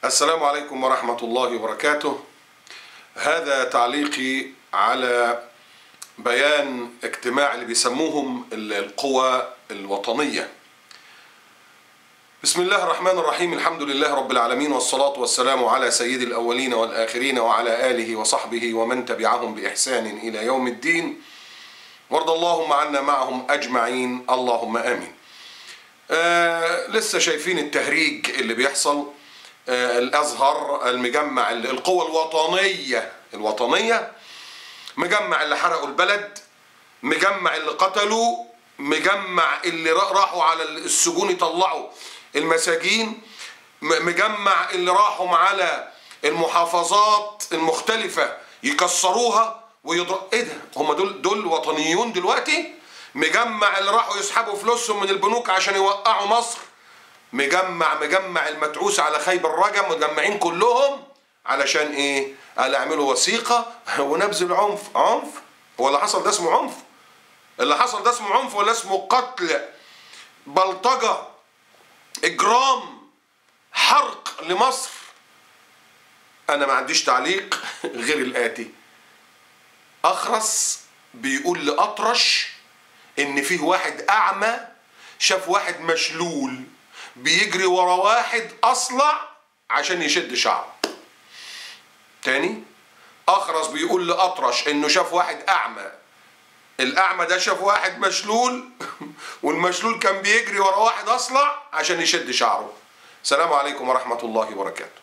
السلام عليكم ورحمة الله وبركاته. هذا تعليقي على بيان اجتماع اللي بيسموهم القوى الوطنية. بسم الله الرحمن الرحيم، الحمد لله رب العالمين، والصلاة والسلام على سيد الأولين والآخرين وعلى آله وصحبه ومن تبعهم بإحسان إلى يوم الدين، وارض اللهم عنا معهم أجمعين، اللهم آمين. لسه شايفين التهريج اللي بيحصل. الأزهر المجمع القوى الوطنية مجمع اللي حرقوا البلد، مجمع اللي قتلوا، مجمع اللي راحوا على السجون يطلعوا المساجين، مجمع اللي راحوا على المحافظات المختلفة يكسروها ويضربوا. ايه ده؟ هم دول وطنيون دلوقتي؟ مجمع اللي راحوا يسحبوا فلوسهم من البنوك عشان يوقعوا مصر، مجمع المتعوس على خيب الرجم، مجمعين كلهم علشان ايه؟ قال اعملوا وثيقة ونبذ العنف. عنف؟ هو اللي حصل ده اسمه عنف؟ اللي حصل ده اسمه عنف ولا اسمه قتل، بلطجة، اجرام، حرق لمصر؟ انا ما عنديش تعليق غير الاتي: اخرس بيقول لأطرش ان فيه واحد اعمى شاف واحد مشلول بيجري ورا واحد اصلع عشان يشد شعره. تاني، اخرس بيقول لأطرش انه شاف واحد اعمى، الاعمى ده شاف واحد مشلول والمشلول كان بيجري ورا واحد اصلع عشان يشد شعره. السلام عليكم ورحمة الله وبركاته.